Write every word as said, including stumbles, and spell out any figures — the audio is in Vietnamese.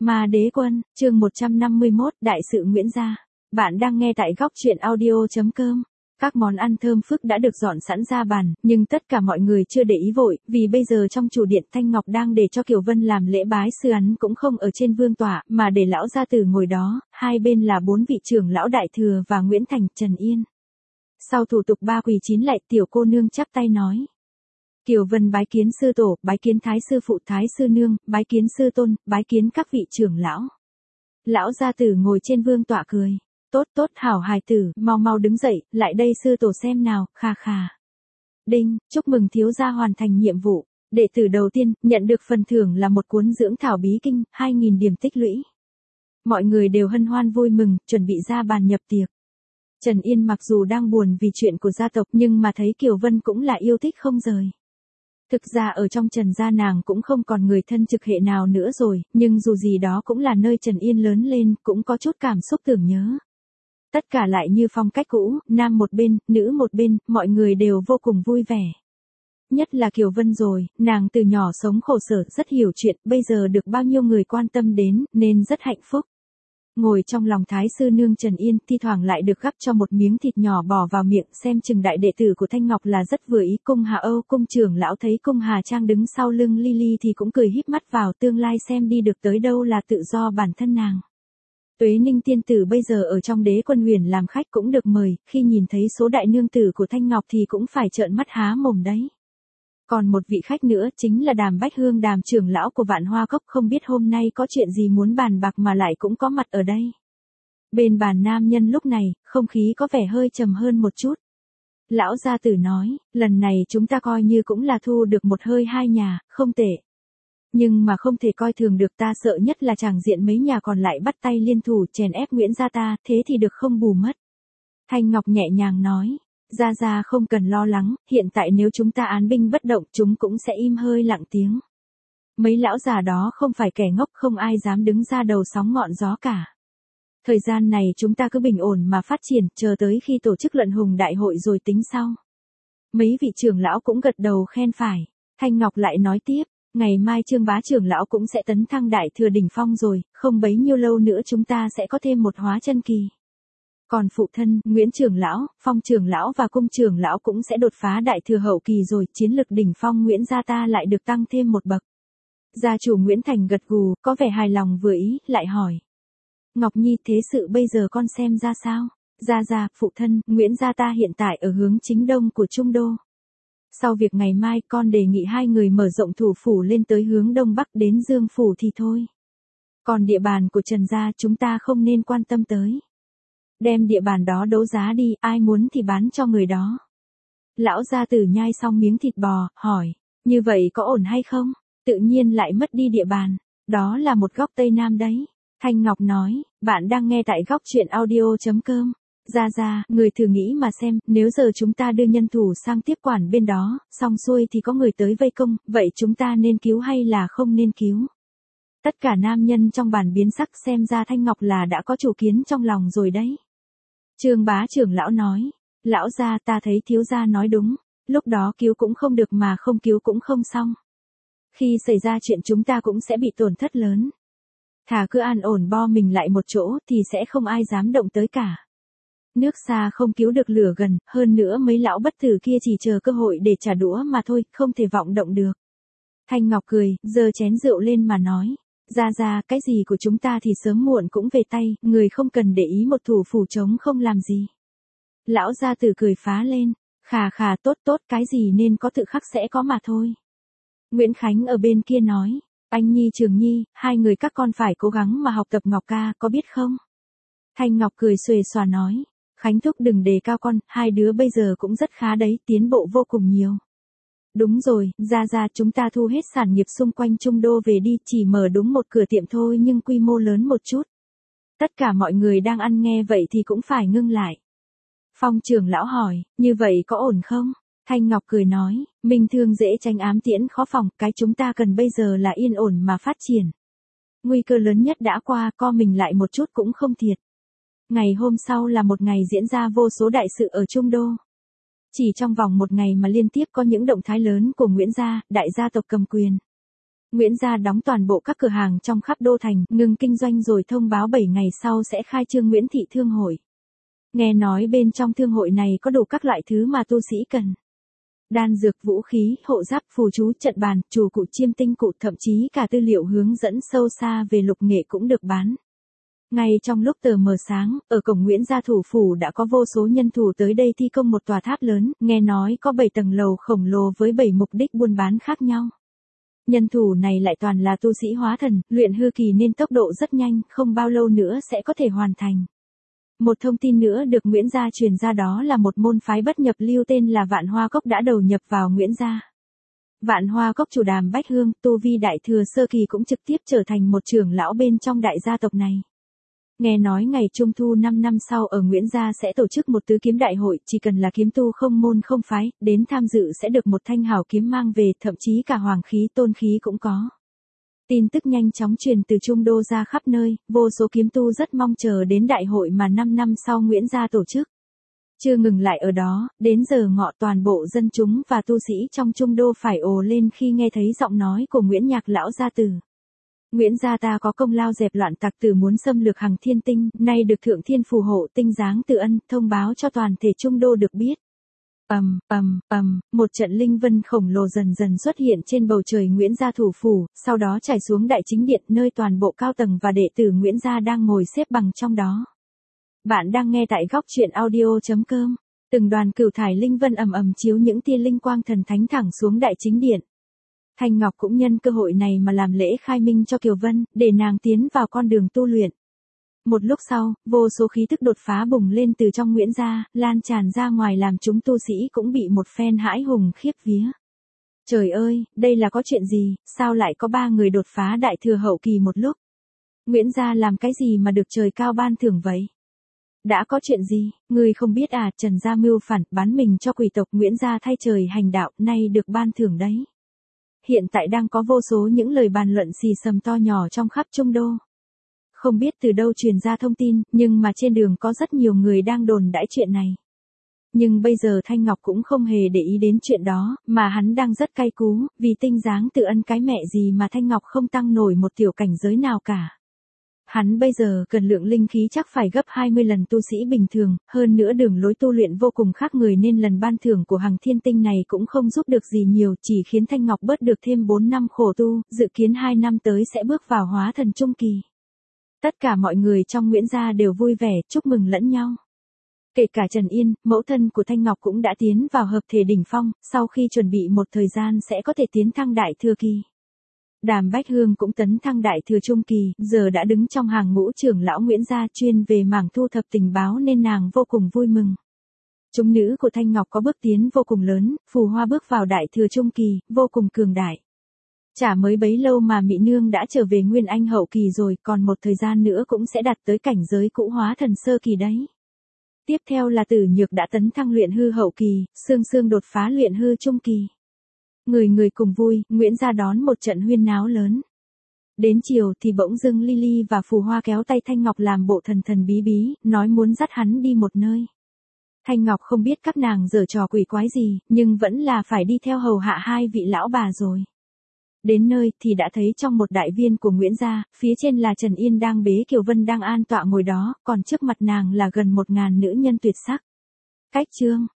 Ma Đế Quân, chương một trăm năm mươi mốt, Đại sự Nguyễn gia. Bạn đang nghe tại góc truyện audio chấm com. Các món ăn thơm phức đã được dọn sẵn ra bàn, nhưng tất cả mọi người chưa để ý vội, vì bây giờ trong chủ điện Thanh Ngọc đang để cho Kiều Vân làm lễ bái sư ấn cũng không ở trên vương tọa, mà để lão gia tử ngồi đó, hai bên là bốn vị trưởng lão Đại Thừa và Nguyễn Thành, Trần Yên. Sau thủ tục ba quỳ chín lạy, tiểu cô nương chắp tay nói. Kiều Vân bái kiến sư tổ, bái kiến thái sư phụ thái sư nương, bái kiến sư tôn, bái kiến các vị trưởng lão. Lão gia tử ngồi trên vương tọa cười. Tốt tốt hảo hài tử, mau mau đứng dậy, lại đây sư tổ xem nào, kha kha. Đinh, chúc mừng thiếu gia hoàn thành nhiệm vụ. Đệ tử đầu tiên, nhận được phần thưởng là một cuốn dưỡng thảo bí kinh, hai nghìn điểm tích lũy. Mọi người đều hân hoan vui mừng, chuẩn bị ra bàn nhập tiệc. Trần Yên mặc dù đang buồn vì chuyện của gia tộc nhưng mà thấy Kiều Vân cũng là yêu thích không rời. Thực ra ở trong Trần gia nàng cũng không còn người thân trực hệ nào nữa rồi, nhưng dù gì đó cũng là nơi Trần Yên lớn lên, cũng có chút cảm xúc tưởng nhớ. Tất cả lại như phong cách cũ, nam một bên, nữ một bên, mọi người đều vô cùng vui vẻ. Nhất là Kiều Vân rồi, nàng từ nhỏ sống khổ sở, rất hiểu chuyện, bây giờ được bao nhiêu người quan tâm đến, nên rất hạnh phúc. Ngồi trong lòng thái sư nương Trần Yên, thi thoảng lại được gắp cho một miếng thịt nhỏ bỏ vào miệng, xem chừng đại đệ tử của Thanh Ngọc là rất vừa ý. Cung Hà Âu cung trưởng lão thấy Cung Hà Trang đứng sau lưng Lily thì cũng cười híp mắt vào, tương lai xem đi được tới đâu là tự do bản thân nàng. Tuế Ninh tiên tử bây giờ ở trong Đế Quân Huyền làm khách cũng được mời, khi nhìn thấy số đại nương tử của Thanh Ngọc thì cũng phải trợn mắt há mồm đấy. Còn một vị khách nữa chính là Đàm Bách Hương Đàm trưởng lão của Vạn Hoa Cốc, không biết hôm nay có chuyện gì muốn bàn bạc mà lại cũng có mặt ở đây. Bên bàn nam nhân lúc này, không khí có vẻ hơi trầm hơn một chút. Lão gia tử nói, lần này chúng ta coi như cũng là thu được một hơi hai nhà, không tệ. Nhưng mà không thể coi thường được, ta sợ nhất là tràng diện mấy nhà còn lại bắt tay liên thủ chèn ép Nguyễn gia ta, thế thì được không bù mất. Thanh Ngọc nhẹ nhàng nói. Gia Gia không cần lo lắng, hiện tại nếu chúng ta án binh bất động chúng cũng sẽ im hơi lặng tiếng. Mấy lão già đó không phải kẻ ngốc, không ai dám đứng ra đầu sóng ngọn gió cả. Thời gian này chúng ta cứ bình ổn mà phát triển, chờ tới khi tổ chức luận hùng đại hội rồi tính sau. Mấy vị trưởng lão cũng gật đầu khen phải. Thanh Ngọc lại nói tiếp, ngày mai Trương Bá trưởng lão cũng sẽ tấn thăng đại thừa đỉnh phong rồi, không bấy nhiêu lâu nữa chúng ta sẽ có thêm một hóa chân kỳ. Còn phụ thân, Nguyễn trưởng lão, Phong trưởng lão và Cung trưởng lão cũng sẽ đột phá đại thừa hậu kỳ rồi, chiến lực đỉnh phong Nguyễn gia ta lại được tăng thêm một bậc. Gia chủ Nguyễn Thành gật gù, có vẻ hài lòng vừa ý, lại hỏi. Ngọc Nhi, thế sự bây giờ con xem ra sao? Gia Gia, phụ thân, Nguyễn gia ta hiện tại ở hướng chính đông của Trung Đô. Sau việc ngày mai con đề nghị hai người mở rộng thủ phủ lên tới hướng đông bắc đến Dương Phủ thì thôi. Còn địa bàn của Trần gia chúng ta không nên quan tâm tới. Đem địa bàn đó đấu giá đi, ai muốn thì bán cho người đó. Lão gia tử nhai xong miếng thịt bò, hỏi, như vậy có ổn hay không? Tự nhiên lại mất đi địa bàn, đó là một góc Tây Nam đấy. Thanh Ngọc nói, bạn đang nghe tại góc truyện audio chấm com. Gia Gia, người thử nghĩ mà xem, nếu giờ chúng ta đưa nhân thủ sang tiếp quản bên đó, xong xuôi thì có người tới vây công, vậy chúng ta nên cứu hay là không nên cứu? Tất cả nam nhân trong bàn biến sắc, xem ra Thanh Ngọc là đã có chủ kiến trong lòng rồi đấy. Trương Bá trưởng lão nói, lão gia, ta thấy thiếu gia nói đúng, lúc đó cứu cũng không được mà không cứu cũng không xong. Khi xảy ra chuyện chúng ta cũng sẽ bị tổn thất lớn. Thà cứ an ổn bo mình lại một chỗ thì sẽ không ai dám động tới cả. Nước xa không cứu được lửa gần, hơn nữa mấy lão bất tử kia chỉ chờ cơ hội để trả đũa mà thôi, không thể vọng động được. Thanh Ngọc cười, giơ chén rượu lên mà nói. Gia Gia, cái gì của chúng ta thì sớm muộn cũng về tay, người không cần để ý một thủ phủ trống không làm gì. Lão gia tử cười phá lên, khà khà, tốt tốt, cái gì nên có tự khắc sẽ có mà thôi. Nguyễn Khánh ở bên kia nói, anh Nhi Trường Nhi, hai người các con phải cố gắng mà học tập Ngọc ca, có biết không? Thanh Ngọc cười xuề xòa nói, Khánh thúc đừng đề cao con, hai đứa bây giờ cũng rất khá đấy, tiến bộ vô cùng nhiều. Đúng rồi, Gia Gia, chúng ta thu hết sản nghiệp xung quanh Trung Đô về đi, chỉ mở đúng một cửa tiệm thôi nhưng quy mô lớn một chút. Tất cả mọi người đang ăn nghe vậy thì cũng phải ngưng lại. Phong trưởng lão hỏi, như vậy có ổn không? Thanh Ngọc cười nói, minh thương dễ tránh ám tiễn khó phòng, cái chúng ta cần bây giờ là yên ổn mà phát triển. Nguy cơ lớn nhất đã qua, co mình lại một chút cũng không thiệt. Ngày hôm sau là một ngày diễn ra vô số đại sự ở Trung Đô. Chỉ trong vòng một ngày mà liên tiếp có những động thái lớn của Nguyễn gia, đại gia tộc cầm quyền. Nguyễn Gia đóng toàn bộ các cửa hàng trong khắp đô thành, ngừng kinh doanh rồi thông báo bảy ngày sau sẽ khai trương Nguyễn Thị Thương Hội. Nghe nói bên trong thương hội này có đủ các loại thứ mà tu sĩ cần. Đan dược, vũ khí, hộ giáp, phù chú, trận bàn, trù cụ, chiêm tinh cụ, thậm chí cả tư liệu hướng dẫn sâu xa về lục nghệ cũng được bán. Ngay trong lúc tờ mờ sáng, ở cổng Nguyễn Gia thủ phủ đã có vô số nhân thủ tới đây thi công một tòa tháp lớn, nghe nói có bảy tầng lầu khổng lồ với bảy mục đích buôn bán khác nhau. Nhân thủ này lại toàn là tu sĩ hóa thần, luyện hư kỳ nên tốc độ rất nhanh, không bao lâu nữa sẽ có thể hoàn thành. Một thông tin nữa được Nguyễn Gia truyền ra đó là một môn phái bất nhập lưu tên là Vạn Hoa Cốc đã đầu nhập vào Nguyễn Gia. Vạn Hoa Cốc chủ Đàm Bách Hương, tu vi đại thừa sơ kỳ cũng trực tiếp trở thành một trưởng lão bên trong đại gia tộc này. Nghe nói ngày Trung Thu năm năm sau ở Nguyễn Gia sẽ tổ chức một tứ kiếm đại hội, chỉ cần là kiếm tu không môn không phái, đến tham dự sẽ được một thanh hảo kiếm mang về, thậm chí cả hoàng khí tôn khí cũng có. Tin tức nhanh chóng truyền từ Trung Đô ra khắp nơi, vô số kiếm tu rất mong chờ đến đại hội mà năm năm sau Nguyễn Gia tổ chức. Chưa ngừng lại ở đó, đến giờ ngọ toàn bộ dân chúng và tu sĩ trong Trung Đô phải ồ lên khi nghe thấy giọng nói của Nguyễn Nhạc lão gia tử. Nguyễn Gia ta có công lao dẹp loạn tặc tử muốn xâm lược Hằng Thiên Tinh, nay được Thượng Thiên phù hộ tinh giáng từ ân, thông báo cho toàn thể Trung Đô được biết. Ầm, ầm, ầm, một trận linh vân khổng lồ dần dần xuất hiện trên bầu trời Nguyễn Gia thủ phủ, sau đó trải xuống đại chính điện nơi toàn bộ cao tầng và đệ tử Nguyễn Gia đang ngồi xếp bằng trong đó. Bạn đang nghe tại góc truyện audio chấm com. Từng đoàn cửu thải linh vân ầm ầm chiếu những tia linh quang thần thánh thẳng xuống đại chính điện. Thanh Ngọc cũng nhân cơ hội này mà làm lễ khai minh cho Kiều Vân, để nàng tiến vào con đường tu luyện. Một lúc sau, vô số khí tức đột phá bùng lên từ trong Nguyễn Gia, lan tràn ra ngoài làm chúng tu sĩ cũng bị một phen hãi hùng khiếp vía. Trời ơi, đây là có chuyện gì, sao lại có ba người đột phá đại thừa hậu kỳ một lúc? Nguyễn Gia làm cái gì mà được trời cao ban thưởng vậy? Đã có chuyện gì, người không biết à? Trần Gia mưu phản, bán mình cho quỷ tộc Nguyễn Gia thay trời hành đạo, nay được ban thưởng đấy. Hiện tại đang có vô số những lời bàn luận xì xầm to nhỏ trong khắp Trung Đô. Không biết từ đâu truyền ra thông tin, nhưng mà trên đường có rất nhiều người đang đồn đãi chuyện này. Nhưng bây giờ Thanh Ngọc cũng không hề để ý đến chuyện đó, mà hắn đang rất cay cú, vì tinh giáng tự ân cái mẹ gì mà Thanh Ngọc không tăng nổi một tiểu cảnh giới nào cả. Hắn bây giờ cần lượng linh khí chắc phải gấp hai mươi lần tu sĩ bình thường, hơn nữa đường lối tu luyện vô cùng khác người nên lần ban thưởng của Hằng Thiên Tinh này cũng không giúp được gì nhiều, chỉ khiến Thanh Ngọc bớt được thêm bốn năm khổ tu, dự kiến hai năm tới sẽ bước vào hóa thần trung kỳ. Tất cả mọi người trong Nguyễn Gia đều vui vẻ, chúc mừng lẫn nhau. Kể cả Trần Yên, mẫu thân của Thanh Ngọc cũng đã tiến vào hợp thể đỉnh phong, sau khi chuẩn bị một thời gian sẽ có thể tiến thăng đại thừa kỳ. Đàm Bách Hương cũng tấn thăng đại thừa trung kỳ, giờ đã đứng trong hàng ngũ trưởng lão Nguyễn Gia chuyên về mảng thu thập tình báo nên nàng vô cùng vui mừng. Chúng nữ của Thanh Ngọc có bước tiến vô cùng lớn, Phù Hoa bước vào đại thừa trung kỳ, vô cùng cường đại. Chả mới bấy lâu mà Mị Nương đã trở về Nguyên Anh hậu kỳ rồi, còn một thời gian nữa cũng sẽ đạt tới cảnh giới cũ hóa thần sơ kỳ đấy. Tiếp theo là Tử Nhược đã tấn thăng luyện hư hậu kỳ, Sương Sương đột phá luyện hư trung kỳ. Người người cùng vui, Nguyễn Gia đón một trận huyên náo lớn. Đến chiều thì bỗng dưng Lily và Phù Hoa kéo tay Thanh Ngọc làm bộ thần thần bí bí, nói muốn dắt hắn đi một nơi. Thanh Ngọc không biết các nàng giở trò quỷ quái gì, nhưng vẫn là phải đi theo hầu hạ hai vị lão bà rồi. Đến nơi thì đã thấy trong một đại viên của Nguyễn Gia, phía trên là Trần Yên đang bế Kiều Vân đang an tọa ngồi đó, còn trước mặt nàng là gần một ngàn nữ nhân tuyệt sắc. Cách chương